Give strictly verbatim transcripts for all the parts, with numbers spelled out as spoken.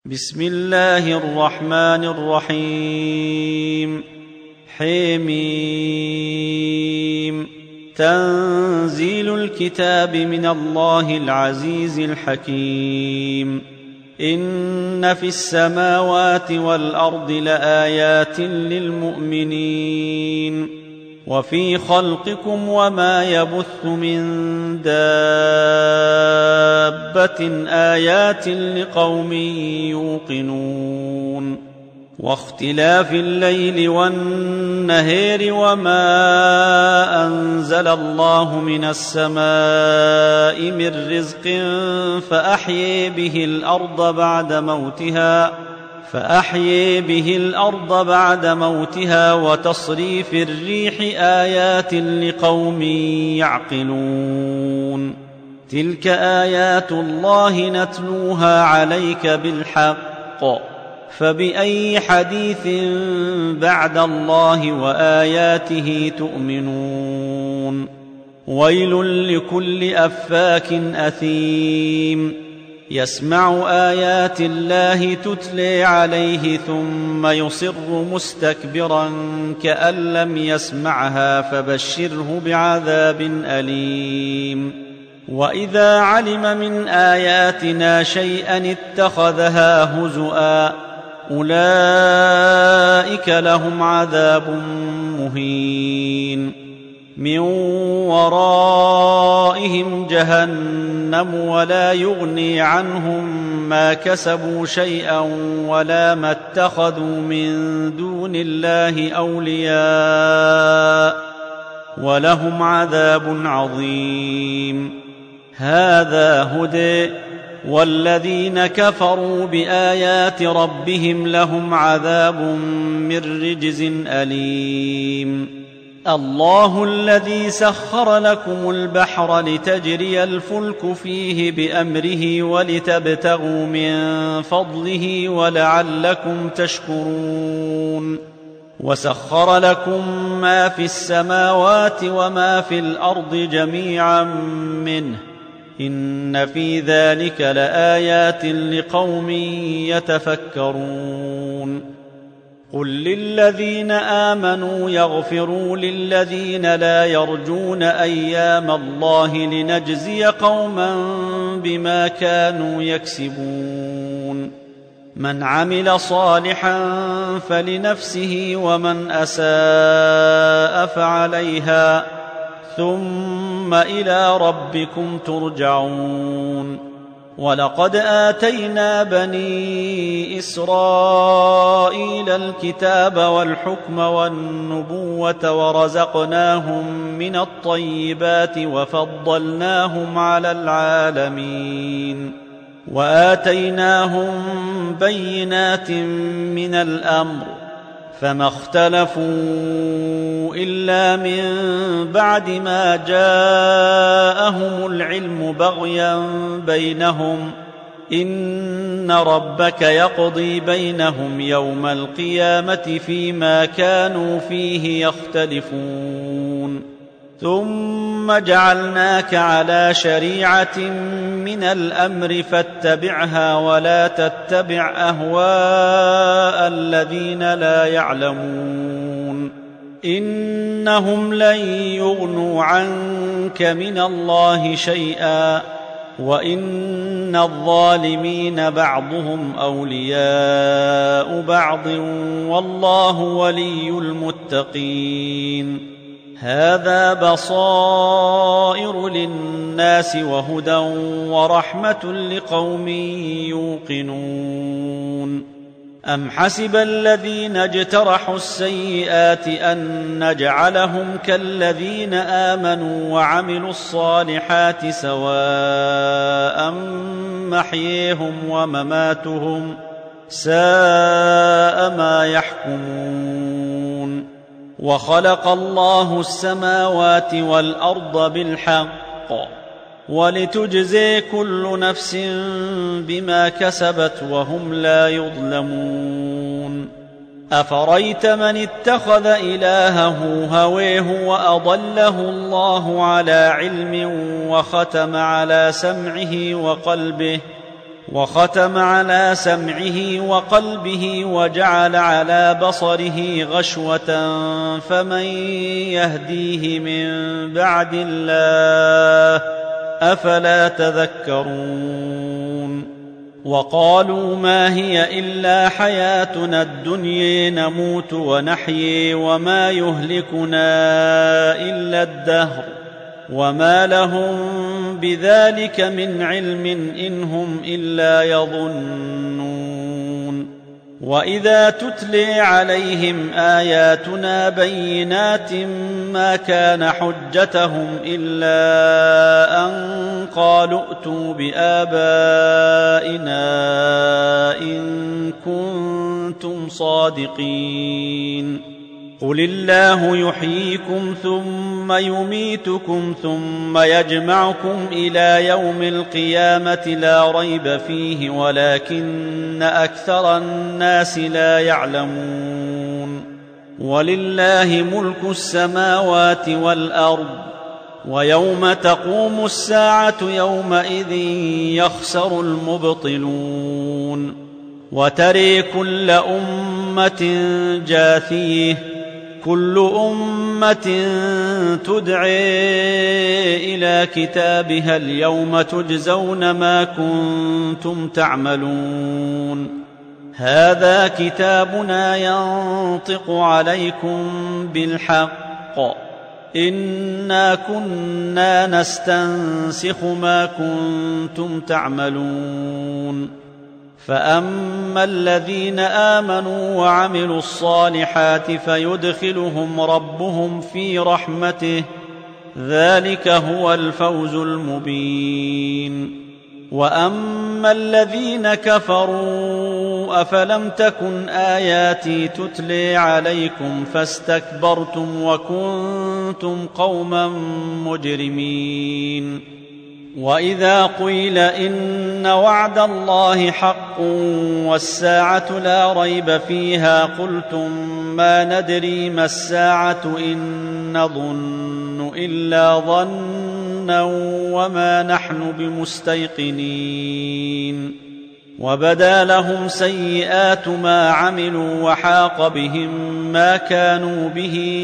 بسم الله الرحمن الرحيم. حميم. تنزيل الكتاب من الله العزيز الحكيم. إن في السماوات والأرض لآيات للمؤمنين وفي خلقكم وما يبث من دابة آيات لقوم يوقنون واختلاف الليل والنهار وما أنزل الله من السماء من رزق فأحيي به الأرض بعد موتها فأحيي به الأرض بعد موتها وتصريف الريح آيات لقوم يعقلون. تلك آيات الله نتلوها عليك بالحق فبأي حديث بعد الله وآياته تؤمنون. ويل لكل أفاك أثيم يسمع آيات الله تتلى عليه ثم يصر مستكبرا كأن لم يسمعها فبشره بعذاب أليم. وإذا علم من آياتنا شيئا اتخذها هزؤا أولئك لهم عذاب مهين. من ورائهم جهنم ولا يغني عنهم ما كسبوا شيئا ولا ما اتخذوا من دون الله أولياء ولهم عذاب عظيم. هذا هدى والذين كفروا بآيات ربهم لهم عذاب من رجز أليم. الله الذي سخر لكم البحر لتجري الفلك فيه بأمره ولتبتغوا من فضله ولعلكم تشكرون. وسخر لكم ما في السماوات وما في الأرض جميعا منه إن في ذلك لآيات لقوم يتفكرون. قل للذين آمنوا يغفروا للذين لا يرجون أيام الله لنجزي قوما بما كانوا يكسبون. من عمل صالحا فلنفسه ومن أساء فعليها ثم إلى ربكم ترجعون. ولقد آتينا بني إسرائيل الكتاب والحكم والنبوة ورزقناهم من الطيبات وفضلناهم على العالمين وآتيناهم بينات من الأمر فما اختلفوا إلا من بعد ما جاءهم العلم بغيا بينهم إن ربك يقضي بينهم يوم القيامة فيما كانوا فيه يختلفون. ثم جعلناك على شريعة من الأمر فاتبعها ولا تتبع أهواء الذين لا يعلمون إنهم لن يغنوا عنك من الله شيئا وإن الظالمين بعضهم أولياء بعض والله ولي المتقين. هذا بصائر للناس وهدى ورحمة لقوم يوقنون. أم حسب الذين اجترحوا السيئات أن نجعلهم كالذين آمنوا وعملوا الصالحات سواء محييهم ومماتهم ساء ما يحكمون. وخلق الله السماوات والأرض بالحق ولتجزي كل نفس بما كسبت وهم لا يظلمون. أفريت من اتخذ إلهه هويه وأضله الله على علم وختم على سمعه وقلبه وختم على سمعه وقلبه وجعل على بصره غشوة فمن يهديه من بعد الله أفلا تذكرون وقالوا ما هي إلا حياتنا الدنيا نموت ونحيي وما يهلكنا إلا الدهر وما لهم بذلك من علم إن هم إلا يظنون وإذا تتلي عليهم آياتنا بينات ما كان حجتهم إلا أن قالوا ائتوا بآبائنا إن كنتم صادقين قل الله يحييكم ثم يميتكم ثم يجمعكم إلى يوم القيامة لا ريب فيه ولكن أكثر الناس لا يعلمون ولله ملك السماوات والأرض ويوم تقوم الساعة يومئذ يخسر المبطلون وترى كل أمة جاثية كل أمة تدعي إلى كتابها اليوم تجزون ما كنتم تعملون هذا كتابنا ينطق عليكم بالحق إنا كنا نستنسخ ما كنتم تعملون فأما الذين آمنوا وعملوا الصالحات فيدخلهم ربهم في رحمته ذلك هو الفوز المبين وأما الذين كفروا أفلم تكن آياتي تتلي عليكم فاستكبرتم وكنتم قوما مجرمين وإذا قيل إن وعد الله حق والساعة لا ريب فيها قلتم ما ندري ما الساعة إن نظن إلا ظنا وما نحن بمستيقنين وبدا لهم سيئات ما عملوا وحاق بهم ما كانوا به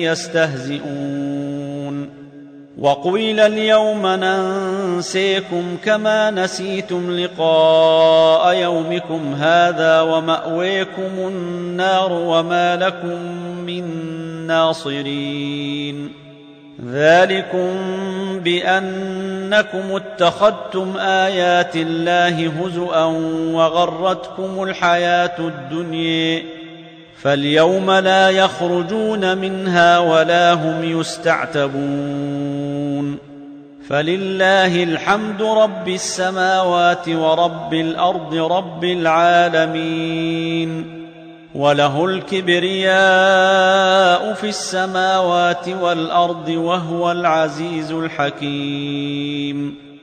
يستهزئون وقيل اليوم ننسيكم كما نسيتم لقاء يومكم هذا ومأويكم النار وما لكم من ناصرين ذلكم بأنكم اتخذتم آيات الله هزؤا وغرتكم الحياة الدنيا فاليوم لا يخرجون منها ولا هم يستعتبون فلله الحمد رب السماوات ورب الأرض رب العالمين وله الكبرياء في السماوات والأرض وهو العزيز الحكيم